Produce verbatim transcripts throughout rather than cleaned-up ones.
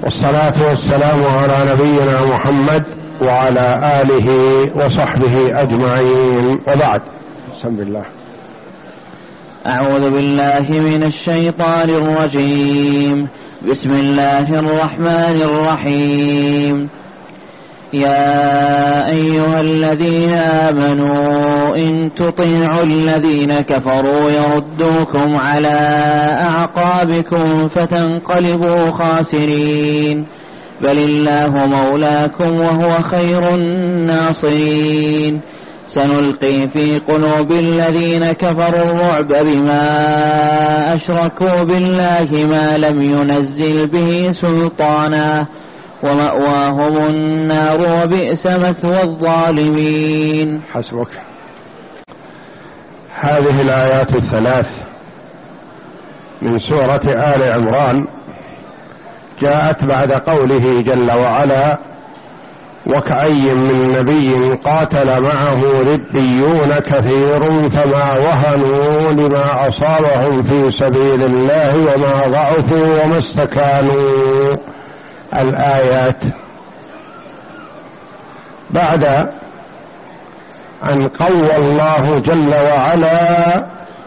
والصلاة والسلام على نبينا محمد وعلى آله وصحبه أجمعين، وبعد. بسم الله. أعوذ بالله من الشيطان الرجيم. بسم الله الرحمن الرحيم. يا أيها الذين آمنوا إن تطيعوا الذين كفروا يردوكم على أعقابكم فتنقلبوا خاسرين، بل الله مولاكم وهو خير الناصرين. سنلقي في قلوب الذين كفروا الرعب بما أشركوا بالله ما لم ينزل به سلطانا، ومأواهم النار وبئس مثوى الظالمين. حسبك. هذه الآيات الثلاث من سورة آل عمران جاءت بعد قوله جل وعلا: وكأي من نبي قاتل معه ربيون كثير فما وهنوا لما أصابهم في سبيل الله وما ضعفوا وما استكانوا. الآيات بعد أن قوى الله جل وعلا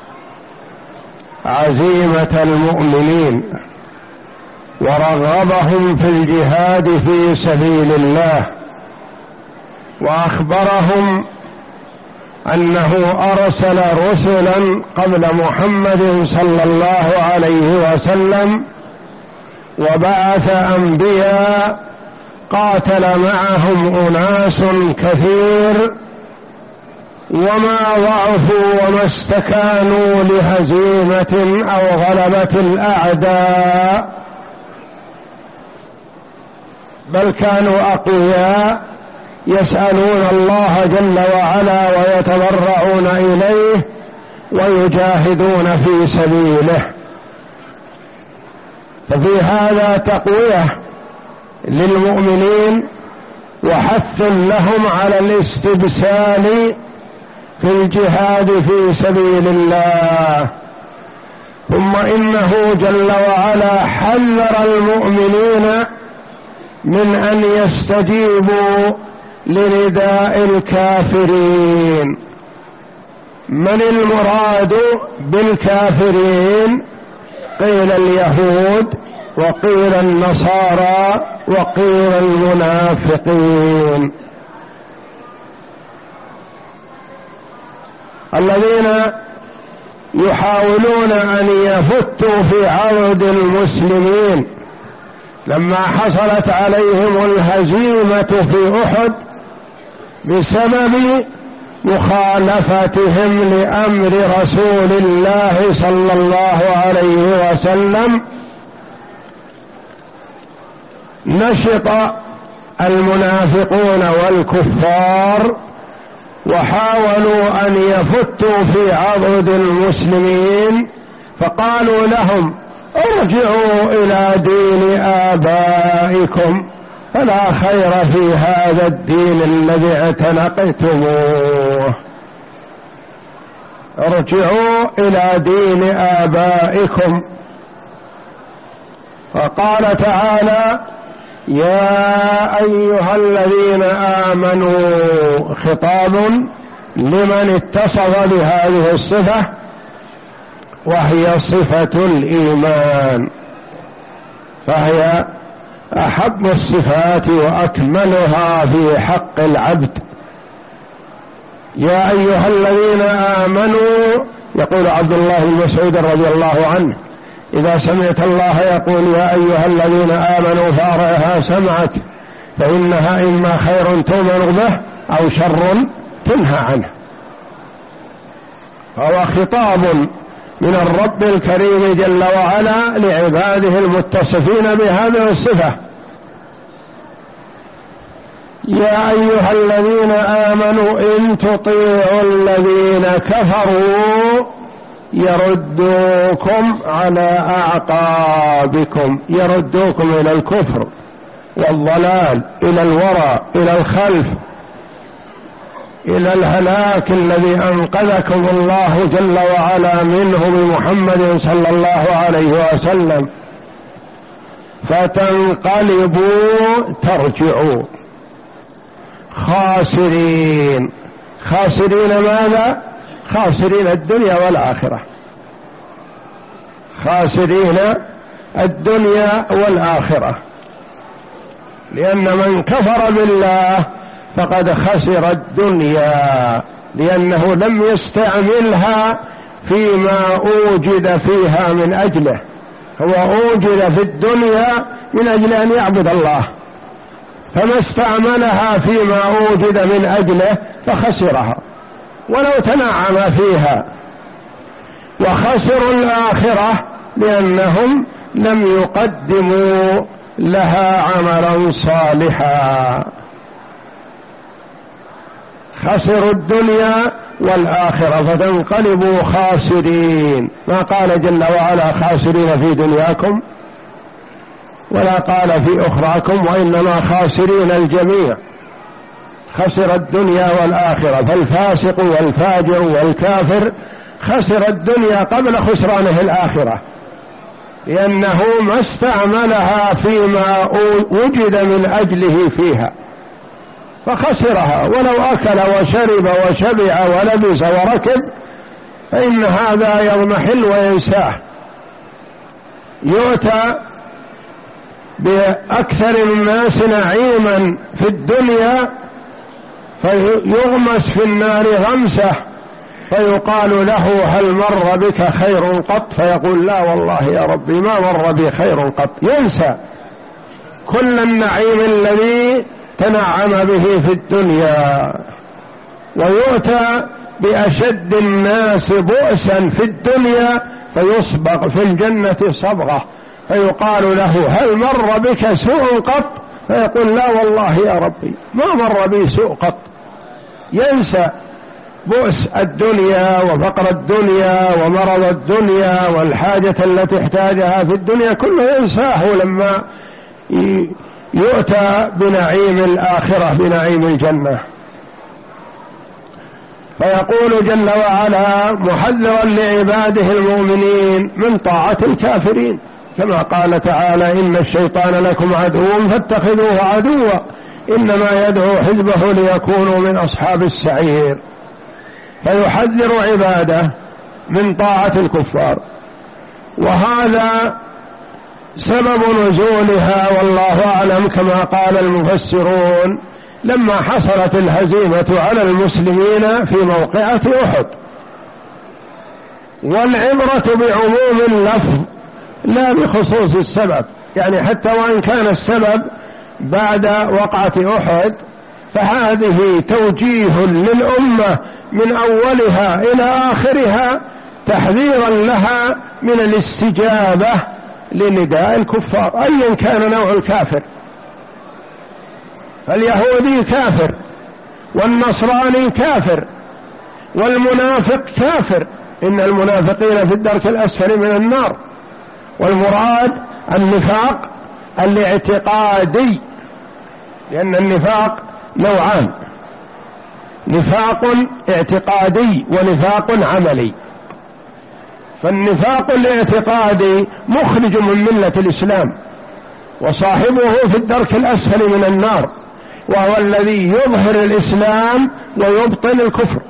عزيمة المؤمنين ورغبهم في الجهاد في سبيل الله، وأخبرهم أنه أرسل رسلا قبل محمد صلى الله عليه وسلم، وبعث أنبياء قاتل معهم أناس كثير وما ضعفوا وما استكانوا لهزيمة أو غلبة الأعداء، بل كانوا أقوياء يسألون الله جل وعلا ويتضرعون إليه ويجاهدون في سبيله. ففي هذا تقوية للمؤمنين وحث لهم على الاستبسال في الجهاد في سبيل الله. ثم إنه جل وعلا حذر المؤمنين من أن يستجيبوا لرداء الكافرين. من المراد بالكافرين؟ قيل اليهود، وقيل النصارى، وقيل المنافقين، الذين يحاولون أن يفتوا في عرض المسلمين لما حصلت عليهم الهزيمة في أحد بسبب مخالفتهم لأمر رسول الله صلى الله عليه وسلم. نشط المنافقون والكفار وحاولوا أن يفتوا في عضد المسلمين، فقالوا لهم: ارجعوا إلى دين آبائكم فلا خير في هذا الدين الذي اعتنقتموه. ارجعوا إلى دين آبائكم. فقال تعالى: يا أيها الذين آمنوا، خطاب لمن اتصف بهذه الصفة وهي صفة الإيمان، فهي أحب الصفات وأكملها في حق العبد. يا أيها الذين آمنوا، يقول عبد الله بن مسعود رضي الله عنه: إذا سمعت الله يقول يا أيها الذين آمنوا فأرعها سمعك، فإنها إما خير تؤمر به أو شر تنهى عنه. فهو خطاب من الرب الكريم جل وعلا لعباده المتصفين بهذه الصفة. يا أيها الذين آمنوا إن تطيعوا الذين كفروا يردوكم على أعقابكم، يردوكم إلى الكفر والضلال، إلى الورى، إلى الخلف، إلى الهلاك الذي أنقذكم الله جل وعلا منه بمحمد صلى الله عليه وسلم. فتنقلبوا ترجعوا خاسرين. خاسرين ماذا؟ خاسرين الدنيا والآخرة، خاسرين الدنيا والآخرة، لأن من كفر بالله فقد خسر الدنيا، لأنه لم يستعملها فيما أوجد فيها من أجله، هو أوجد في الدنيا من أجل أن يعبد الله، فما استعملها فيما أوجد من أجله فخسرها ولو تنعم فيها. وخسروا الآخرة لأنهم لم يقدموا لها عملا صالحا. خسروا الدنيا والآخرة فتنقلبوا خاسرين. ما قال جل وعلا خاسرين في دنياكم ولا قال في أخراكم، وإنما خاسرين الجميع، خسر الدنيا والآخرة. فالفاسق والفاجر والكافر خسر الدنيا قبل خسرانه الآخرة، لأنه ما استعملها فيما وجد من أجله فيها فخسرها، ولو أكل وشرب وشبع ولبس وركب فإن هذا يضمحل وينساه. يؤتى بأكثر الناس نعيما في الدنيا فيغمس في النار غمسة فيقال له هل مر بك خير قط؟ فيقول لا والله يا ربي ما مر بي خير قط. ينسى كل النعيم الذي تنعم به في الدنيا. ويؤتى بأشد الناس بؤسا في الدنيا فيصبغ في الجنة صبغة فيقال له هل مر بك سوء قط؟ فيقول لا والله يا ربي ما مر بي سوء قط. ينسى بؤس الدنيا وفقر الدنيا ومرض الدنيا والحاجة التي احتاجها في الدنيا، كله ينساه لما يؤتى بنعيم الآخرة بنعيم الجنة. فيقول جل وعلا محذرا لعباده المؤمنين من طاعة الكافرين، كما قال تعالى إن الشيطان لكم عدو فاتخذوه عدوا إنما يدعو حزبه ليكونوا من أصحاب السعير. فيحذر عباده من طاعة الكفار، وهذا سبب نزولها والله أعلم كما قال المفسرون لما حصلت الهزيمة على المسلمين في موقعة أحد. والعبرة بعموم اللفظ لا بخصوص السبب، يعني حتى وإن كان السبب بعد وقعة أحد فهذه توجيه للأمة من أولها إلى آخرها تحذيرا لها من الاستجابة لنداء الكفار أيا كان نوع الكافر. فاليهودي كافر والنصراني كافر والمنافق كافر، إن المنافقين في الدرك الأسفل من النار. والمراد النفاق الاعتقادي، لأن النفاق نوعان، نفاق اعتقادي ونفاق عملي. فالنفاق الاعتقادي مخرج من ملة الإسلام وصاحبه في الدرك الأسفل من النار، وهو الذي يظهر الإسلام ويبطن الكفر.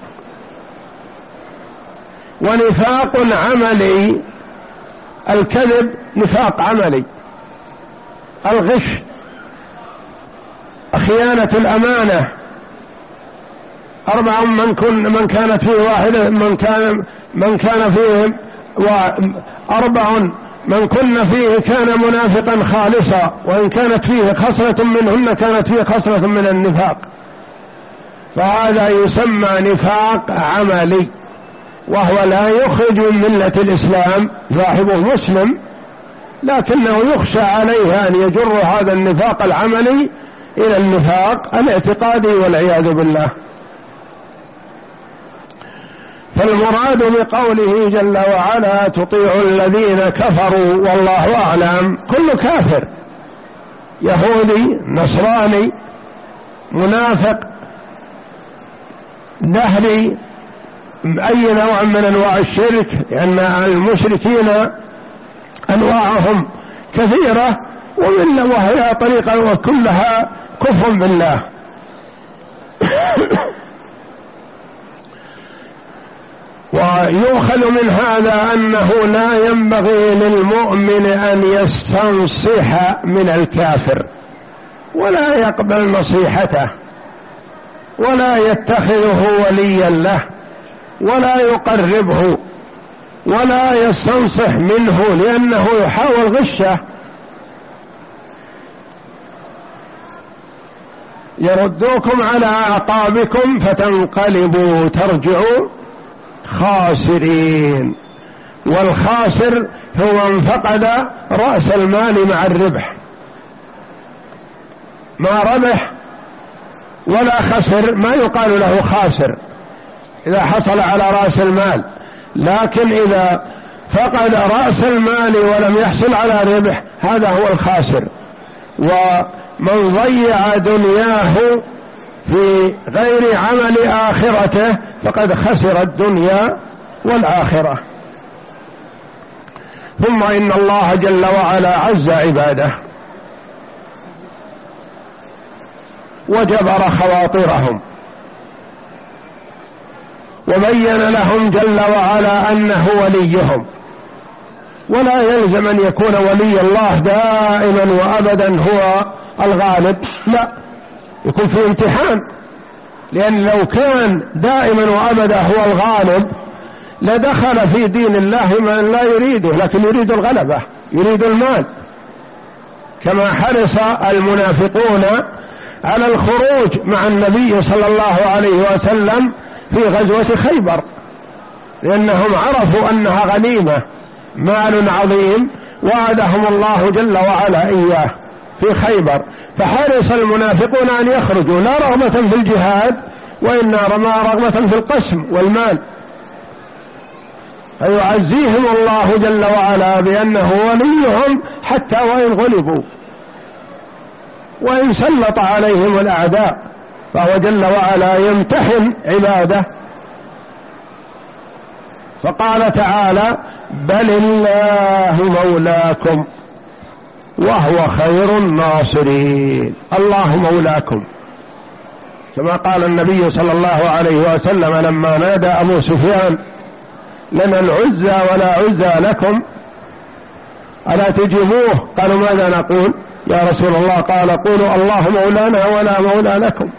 ونفاق عملي الكذب نفاق عملي، الغش، خيانة الأمانة. أربع من كن من كانت فيه واحدة من كان من كان فيه وأربع من كن فيه كان منافقا خالصا، وإن كانت فيه خصلة منهن كانت فيه خصلة من النفاق. فهذا يسمى نفاق عملي، وهو لا يخرج من ملة الإسلام، صاحبه مسلم لكنه يخشى عليه أن يجر هذا النفاق العملي إلى النفاق الاعتقادي والعياذ بالله. فالمراد بقوله جل وعلا تطيع الذين كفروا والله أعلم كل كافر، يهودي نصراني منافق دهري أي نوع من أنواع الشرك، لأن المشركين أنواعهم كثيرة ومن وهي طريقة وكلها كفر بالله. ويؤخذ من هذا أنه لا ينبغي للمؤمن أن يستنصح من الكافر ولا يقبل نصيحته ولا يتخذه وليا له ولا يقربه ولا يستنصح منه، لأنه يحاول غشه. يردوكم على أعقابكم فتنقلبوا ترجعوا خاسرين. والخاسر هو من فقد رأس المال مع الربح، ما ربح ولا خسر ما يقال له خاسر إذا حصل على رأس المال، لكن إذا فقد رأس المال ولم يحصل على ربح هذا هو الخاسر. ومن ضيع دنياه في غير عمل آخرته فقد خسر الدنيا والآخرة. ثم إن الله جل وعلا عز عباده وجبر خواطرهم وبين لهم جل وعلا أنه وليهم، ولا يلزم أن يكون ولي الله دائما وأبدا هو الغالب، لا، يكون في امتحان. لأن لو كان دائما وأبدا هو الغالب لدخل في دين الله من لا يريده، لكن يريد الغلبة، يريد المال، كما حرص المنافقون على الخروج مع النبي صلى الله عليه وسلم في غزوة خيبر، لأنهم عرفوا أنها غنيمة، مال عظيم وعدهم الله جل وعلا إياه في خيبر، فحرص المنافقون أن يخرجوا لا رغبة في الجهاد وإنما رغبة في القسم والمال. فيعزيهم الله جل وعلا بأنه وليهم حتى وإن غلبوا وإن سلط عليهم الأعداء، فهو جل وعلا يمتحن عباده. فقال تعالى: بل الله مولاكم وهو خير الناصرين. الله مولاكم، كما قال النبي صلى الله عليه وسلم لما نادى أبو سفيان: لنا العزى ولا عزى لكم ألا تجيبوه؟ قالوا: ماذا نقول يا رسول الله؟ قال: قولوا الله مولانا ولا مولى لكم.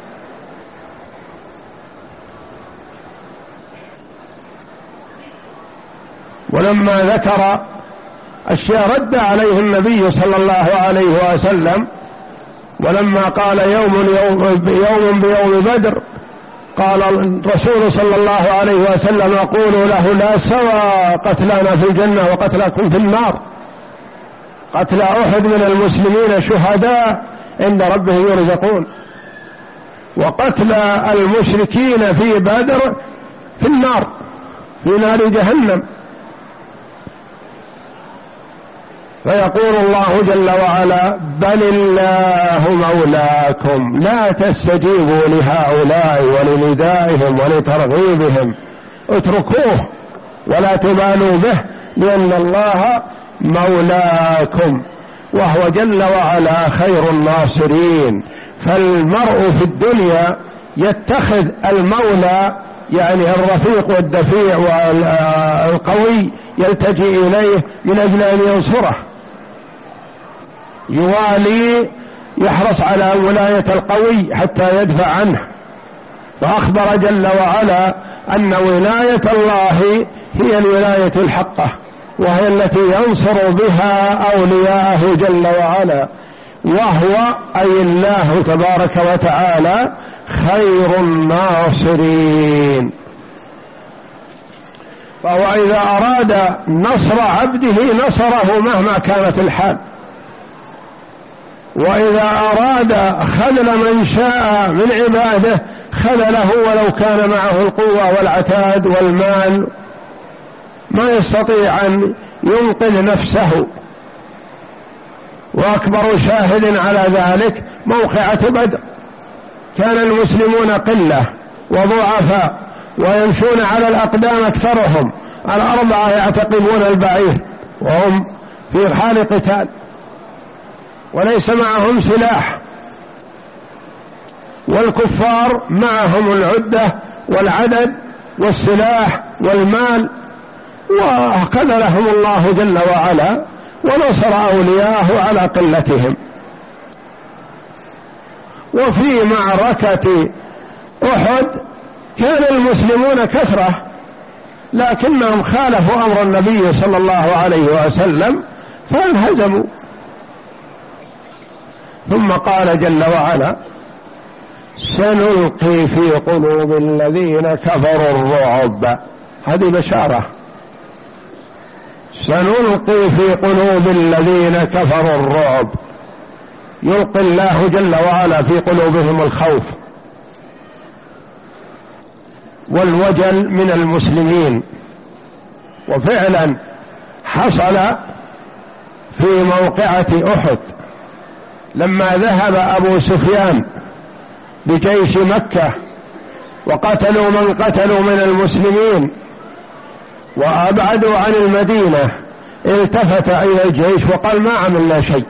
ولما ذكر أشياء رد عليه النبي صلى الله عليه وسلم، ولما قال يوم يوم, يوم بيوم بدر قال الرسول صلى الله عليه وسلم: قولوا له لا سوى قتلانا في الجنة وقتلاكم في النار. قتل أحد من المسلمين شهداء عند ربهم يرزقون، وقتل المشركين في بدر في النار، في نار جهنم. فيقول الله جل وعلا: بل الله مولاكم، لا تستجيبوا لهؤلاء ولندائهم ولترغيبهم، اتركوه ولا تبالوا به، لأن الله مولاكم وهو جل وعلا خير الناصرين. فالمرء في الدنيا يتخذ المولى يعني الرفيق والدفيع والقوي يلتجئ إليه من أجل أن ينصره، يوالي، يحرص على ولاية القوي حتى يدفع عنه. فأخبر جل وعلا أن ولاية الله هي الولاية الحقة، وهي التي ينصر بها أولياءه جل وعلا، وهو أي الله تبارك وتعالى خير الناصرين. فهو إذا أراد نصر عبده نصره مهما كانت الحال، وإذا أراد خذل من شاء من عباده خذله ولو كان معه القوة والعتاد والمال، ما يستطيع أن ينقذ نفسه. وأكبر شاهد على ذلك موقعة بدر، كان المسلمون قلة وضعفاء ويمشون على الأقدام أكثرهم، الأربعة يعتقبون البعير وهم في حال قتال، وليس معهم سلاح، والكفار معهم العدة والعدد والسلاح والمال، وخذلهم الله جل وعلا ونصر أولياءه على قلتهم. وفي معركة أحد كان المسلمون كثرة، لكنهم خالفوا أمر النبي صلى الله عليه وسلم فانهزموا. ثم قال جل وعلا: سنلقي في قلوب الذين كفروا الرعب. هذه بشارة، سنلقي في قلوب الذين كفروا الرعب، يلقي الله جل وعلا في قلوبهم الخوف والوجل من المسلمين. وفعلا حصل في موقعة أحد لما ذهب أبو سفيان بجيش مكة وقتلوا من قتلوا من المسلمين وأبعدوا عن المدينة، التفت إلى الجيش وقال: ما عملنا شيء،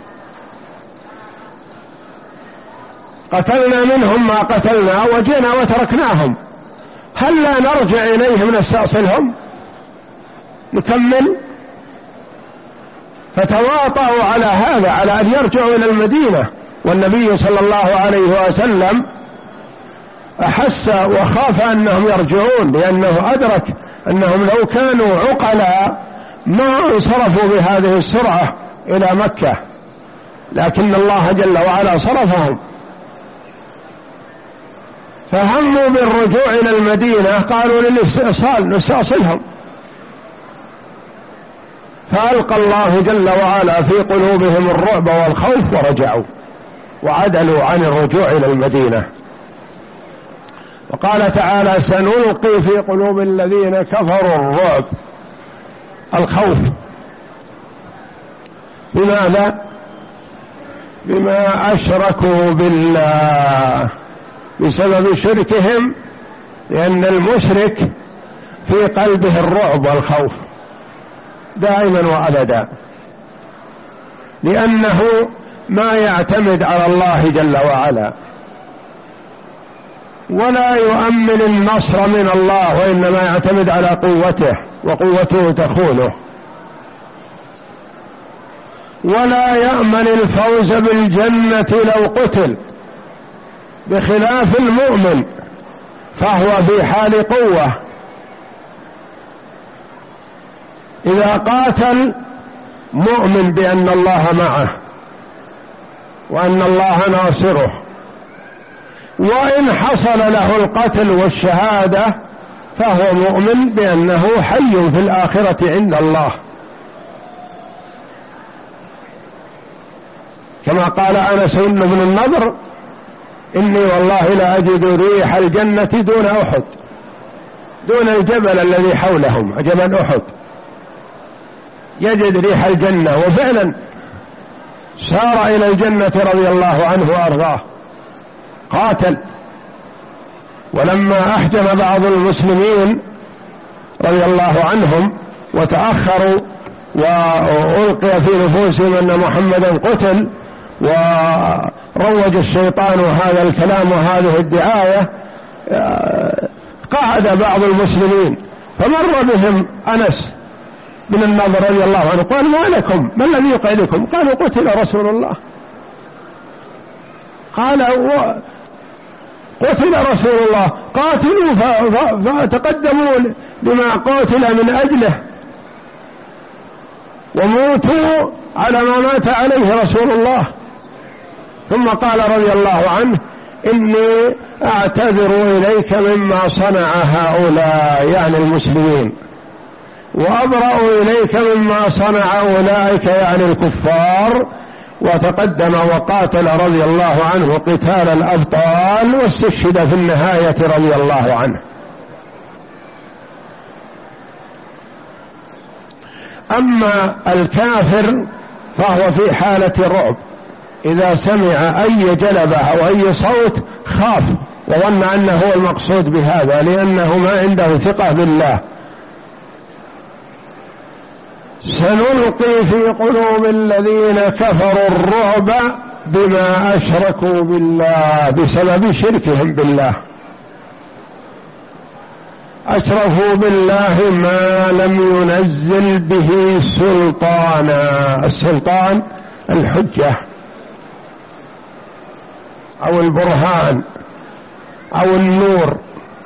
قتلنا منهم ما قتلنا وجينا وتركناهم، هل لا نرجع إليهم نستأصلهم نكمل؟ فتواطؤوا على هذا، على أن يرجعوا إلى المدينة. والنبي صلى الله عليه وسلم أحس وخاف أنهم يرجعون، لأنه أدرك أنهم لو كانوا عقلاء ما انصرفوا بهذه السرعة إلى مكة، لكن الله جل وعلا صرفهم، فهموا بالرجوع إلى المدينة، قالوا للاستئصال نستأصلهم، فألقى الله جل وعلا في قلوبهم الرعب والخوف ورجعوا وعدلوا عن الرجوع إلى المدينة. وقال تعالى: سنلقي في قلوب الذين كفروا الرعب، الخوف. بماذا؟ بما أشركوا بالله، بسبب شركهم، لأن المشرك في قلبه الرعب والخوف دائما وأبدا، لأنه ما يعتمد على الله جل وعلا ولا يؤمن النصر من الله، وإنما يعتمد على قوته، وقوته تخونه، ولا يأمن الفوز بالجنة لو قتل، بخلاف المؤمن فهو في حال قوة، إذا قاتل مؤمن بأن الله معه وأن الله ناصره، وإن حصل له القتل والشهادة فهو مؤمن بأنه حي في الآخرة عند الله، كما قال أنس بن النضر: إني والله لا أجد ريح الجنة دون أحد، دون الجبل الذي حولهم جبل أحد يجد ريح الجنة. وفعلا سار إلى الجنة رضي الله عنه وأرضاه، قاتل. ولما أحجم بعض المسلمين رضي الله عنهم وتأخروا وألقي في نفوسهم أن محمدا قتل، وروج الشيطان هذا الكلام وهذه الدعاية، قعد بعض المسلمين فمر بهم أنس بن النضر رضي الله عنه، قال: ما لكم؟ ما الذي يقعدكم؟ قالوا: قتل رسول الله. قال: قتل رسول الله، قاتلوا فتقدموا لما قاتل من أجله، وموتوا على ما مات عليه رسول الله. ثم قال رضي الله عنه: إني أعتذر إليك مما صنع هؤلاء، يعني المسلمين، وأبرأ إليك مما صنع أولئك، يعني الكفار. وتقدم وقاتل رضي الله عنه قتال الأبطال، واستشهد في النهاية رضي الله عنه. أما الكافر فهو في حالة رعب، إذا سمع أي جلبة أو أي صوت خاف وظن أنه هو المقصود بهذا، لأنه ما عنده ثقة بالله. سنلقي في قلوب الذين كفروا الرعب بما أشركوا بالله، بسبب شركهم بالله، أشركوا بالله ما لم ينزل به سلطانا. السلطان الحجة أو البرهان أو النور،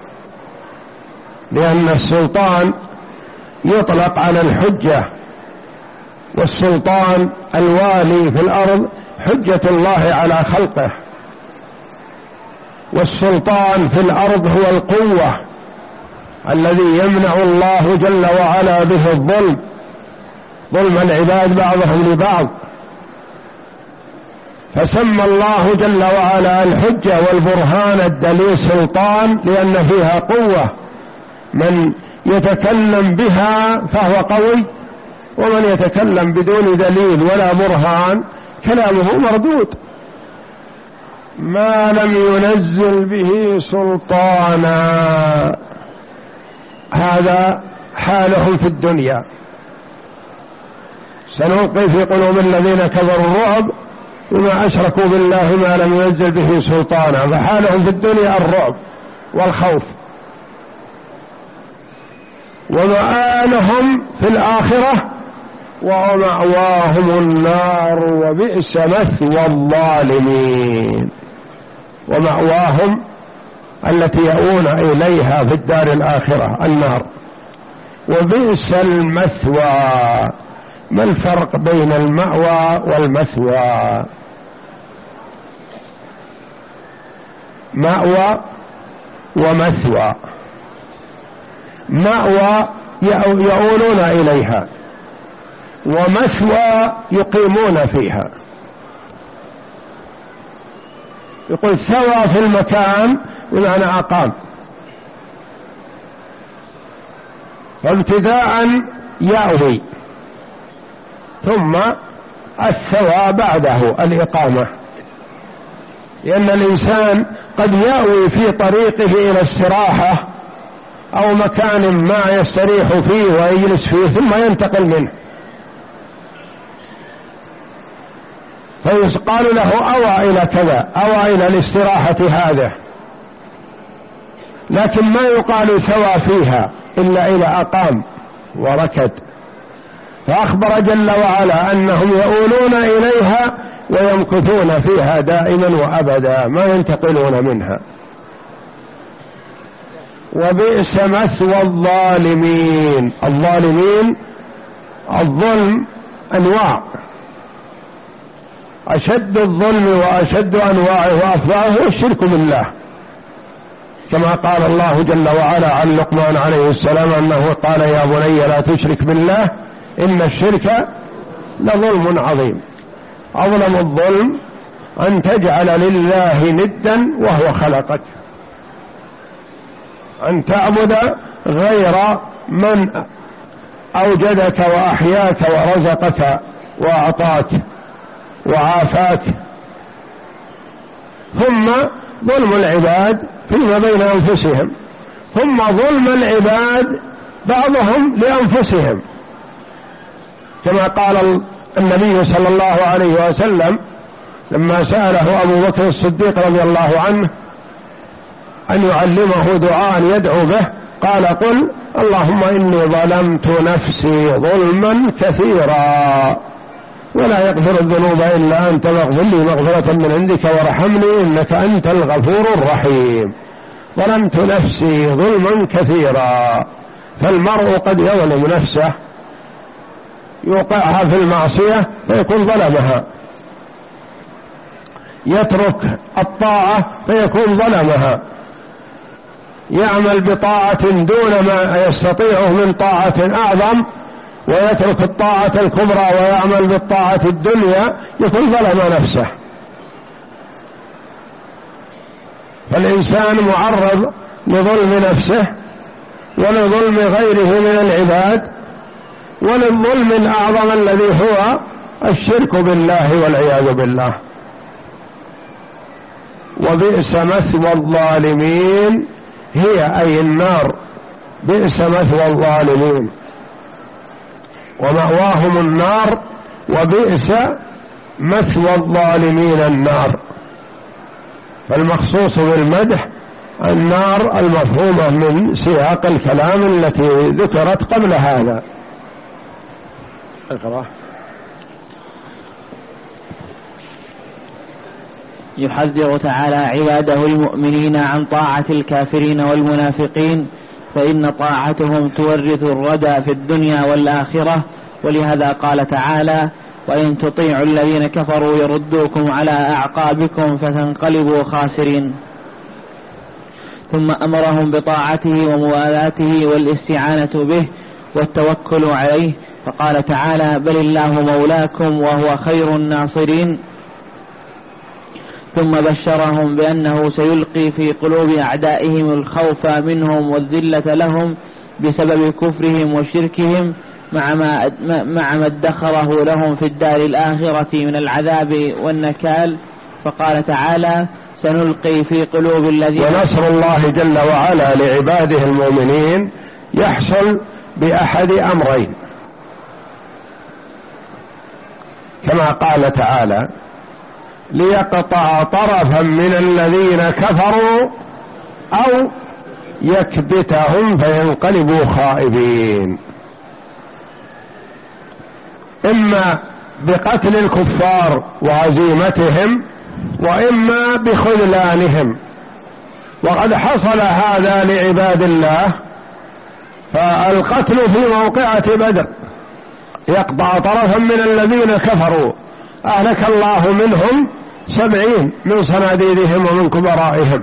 لأن السلطان يطلق على الحجة، والسلطان الوالي في الأرض حجة الله على خلقه، والسلطان في الأرض هو القوة الذي يمنع الله جل وعلا به الظلم، ظلم العباد بعضهم لبعض. فسمى الله جل وعلا الحجة والبرهان الدليل سلطان، لأن فيها قوة، من يتكلم بها فهو قوي، ومن يتكلم بدون دليل ولا برهان كلامه مردود. ما لم ينزل به سلطانا، هذا حالهم في الدنيا. سنلقي في قلوب الذين كفروا الرعب بما أشركوا بالله ما لم ينزل به سلطانا، فحالهم في الدنيا الرعب والخوف. ومآلهم في الآخرة ومأواهم النار وبئس مثوى الظالمين. ومأواهم التي يؤون إليها في الدار الآخرة النار، وبئس المثوى. ما الفرق بين المأوى والمثوى؟ مأوى ومثوى. مأوى يؤولون إليها، ومثوى يقيمون فيها. يقول ثوى في المكان بمعنى أقام، فابتداء يأوي، ثم الثوى بعده الإقامة، لأن الإنسان قد يأوي في طريقه إلى استراحة أو مكان ما يستريح فيه ويجلس فيه ثم ينتقل منه، فيقال له أوى إلى كذا، أوى إلى الاستراحة هذا، لكن ما يقال ثوى فيها إلا إذا أقام وركد. فأخبر جل وعلا أنهم يؤولون إليها ويمكثون فيها دائما وأبدا، ما ينتقلون منها. وبئس مثوى الظالمين. الظالمين الظلم أنواع، أشد الظلم وأشد أنواعه وأفظعه هو الشرك بالله، كما قال الله جل وعلا عن لقمان عليه السلام أنه قال يا بني لا تشرك بالله إن الشرك لظلم عظيم. أظلم الظلم أن تجعل لله ندا وهو خلقك، أن تعبد غير من أوجدك وأحياك ورزقك وأعطاك وعافاك. ثم ظلم العباد فيما بين أنفسهم، ثم ظلم العباد بعضهم لأنفسهم، كما قال النبي صلى الله عليه وسلم لما سأله أبو بكر الصديق رضي الله عنه أن يعلمه دعاء يدعو به، قال قل اللهم إني ظلمت نفسي ظلما كثيرا ولا يغفر الذنوب إلا أنت فاغفر لي مغفرة من عندك وارحمني إنك أنت الغفور الرحيم. ظلمت نفسي ظلما كثيرا. فالمرء قد يظلم نفسه، يوقعها في المعصية فيكون ظلمها، يترك الطاعة فيكون ظلمها، يعمل بطاعة دون ما يستطيعه من طاعة أعظم ويترك الطاعة الكبرى ويعمل بالطاعة الدنيا، يكون ظلم نفسه. فالإنسان معرض لظلم نفسه ولظلم غيره من العباد وللظلم الأعظم الذي هو الشرك بالله والعياذ بالله. وبئس مثوى الظالمين هي أي النار، بئس مثوى الظالمين. ومأواهم النار وبئس مثوى الظالمين النار. فالمخصوص بالمدح النار المفهومة من سياق الكلام التي ذكرت قبل هذا. اقرأ. يحذر تعالى عباده المؤمنين عن طاعة الكافرين والمنافقين، فإن طاعتهم تورث الردى في الدنيا والآخرة، ولهذا قال تعالى: وإن تطيعوا الذين كفروا يردوكم على أعقابكم فتنقلبوا خاسرين. ثم أمرهم بطاعته وموالاته والاستعانة به والتوكل عليه، فقال تعالى: بل الله مولاكم وهو خير الناصرين. ثم بشرهم بأنه سيلقي في قلوب أعدائهم الخوف منهم والذلة لهم بسبب كفرهم وشركهم، مع ما مع ما ادخره لهم في الدار الآخرة من العذاب والنكال. فقال تعالى: سنلقي في قلوب الذين. ونصر الله جل وعلا لعباده المؤمنين يحصل بأحد أمرين، كما قال تعالى: ليقطع طرفا من الذين كفروا أو يكبتهم فينقلبوا خائبين. إما بقتل الكفار وعزيمتهم، وإما بخذلانهم. وقد حصل هذا لعباد الله، فالقتل في موقعة بدر يقطع طرفا من الذين كفروا أهلك الله منهم سبعين من صناديدهم ومن كبرائهم،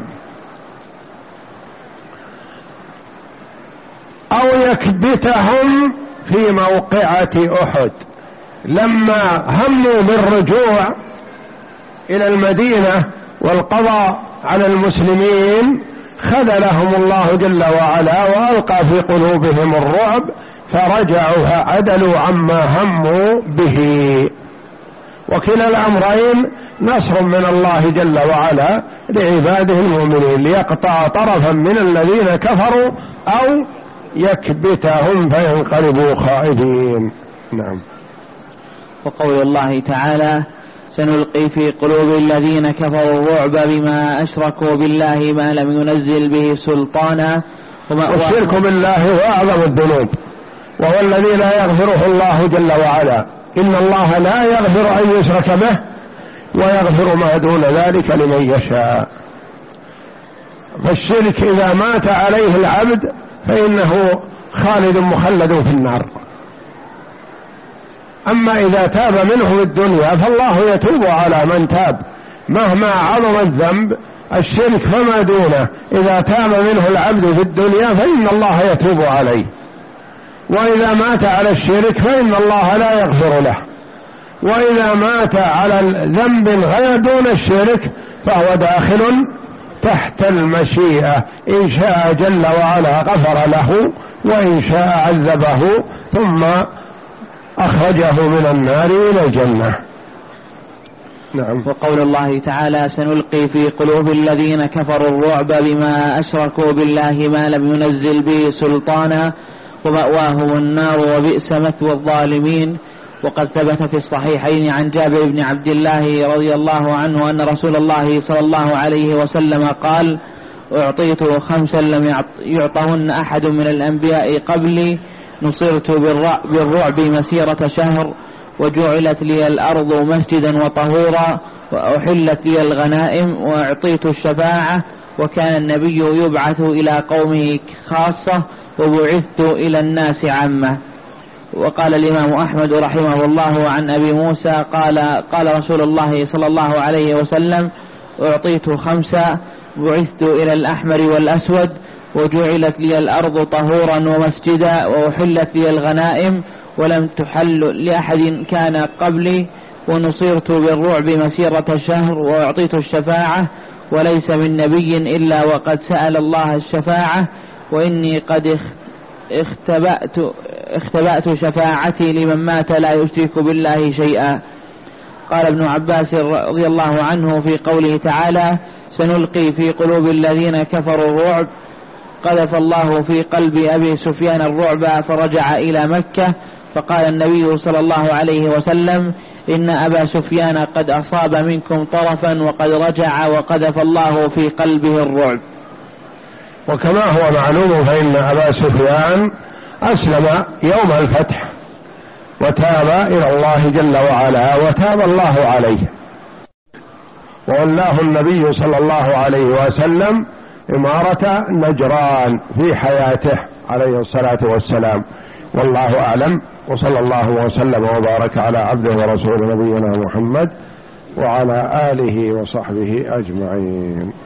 أو يكبتهم في موقعة أحد لما هموا بالرجوع إلى المدينة والقضاء على المسلمين، خذلهم الله جل وعلا وألقى في قلوبهم الرعب، فرجعوا عدلوا عما هموا به. وكلا الأمرين نصر من الله جل وعلا لعباده المؤمنين، ليقطع طرفا من الذين كفروا أو يكبتهم فينقلبوا خائبين. نعم. وقول الله تعالى: سنلقي في قلوب الذين كفروا الرعب بما أشركوا بالله ما لم ينزل به سلطانا. والشرك بالله هو أعظم الذنوب، وهو الذي لا يغفره الله جل وعلا. إن الله لا يغفر أن يشرك به ويغفر ما دون ذلك لمن يشاء. فالشرك إذا مات عليه العبد فإنه خالد مخلد في النار. أما إذا تاب منه في الدنيا فالله يتوب على من تاب مهما عظم الذنب. الشرك فما دونه إذا تاب منه العبد في الدنيا فإن الله يتوب عليه، وإذا مات على الشرك فإن الله لا يغفر له، وإذا مات على الذنب غير دون الشرك فهو داخل تحت المشيئة، إن شاء جل وعلا غفر له، وإن شاء عذبه ثم أخرجه من النار إلى الجنة. نعم. وقول الله تعالى: سنلقي في قلوب الذين كفروا الرعب بما أشركوا بالله ما لم ينزل به سلطانا ومأواهم النار وبئس مثوى الظالمين. وقد ثبت في الصحيحين عن جابر بن عبد الله رضي الله عنه أن رسول الله صلى الله عليه وسلم قال: أعطيت خمسا لم يعطهن أحد من الأنبياء قبلي، نصرت بالرعب مسيرة شهر، وجعلت لي الأرض مسجدا وطهورا، وأحلت لي الغنائم، وأعطيت الشفاعة، وكان النبي يبعث إلى قومه خاصة، وبعثت إلى الناس عامة. وقال الإمام أحمد رحمه الله عن أبي موسى قال: قال رسول الله صلى الله عليه وسلم: أعطيت خمسة، بعثت إلى الأحمر والأسود، وجعلت لي الأرض طهورا ومسجدا، وأحلت لي الغنائم ولم تحل لأحد كان قبلي، ونصرت بالرعب مسيرة شهر، وأعطيت الشفاعة، وليس من نبي إلا وقد سأل الله الشفاعة، وإني قد اختبأت, اختبأت شفاعتي لمن مات لا يشرك بالله شيئا. قال ابن عباس رضي الله عنه في قوله تعالى: سنلقي في قلوب الذين كفروا الرعب، قذف الله في قلب أبي سفيان الرعب فرجع إلى مكة، فقال النبي صلى الله عليه وسلم: إن أبا سفيان قد أصاب منكم طرفا وقد رجع وقذف الله في قلبه الرعب. وكما هو معلوم فإن أبا سفيان أسلم يوم الفتح وتاب إلى الله جل وعلا وتاب الله عليه، وولاه النبي صلى الله عليه وسلم إمارة نجران في حياته عليه الصلاة والسلام. والله أعلم، وصلى الله وسلم وبارك على عبده ورسوله نبينا محمد وعلى آله وصحبه أجمعين.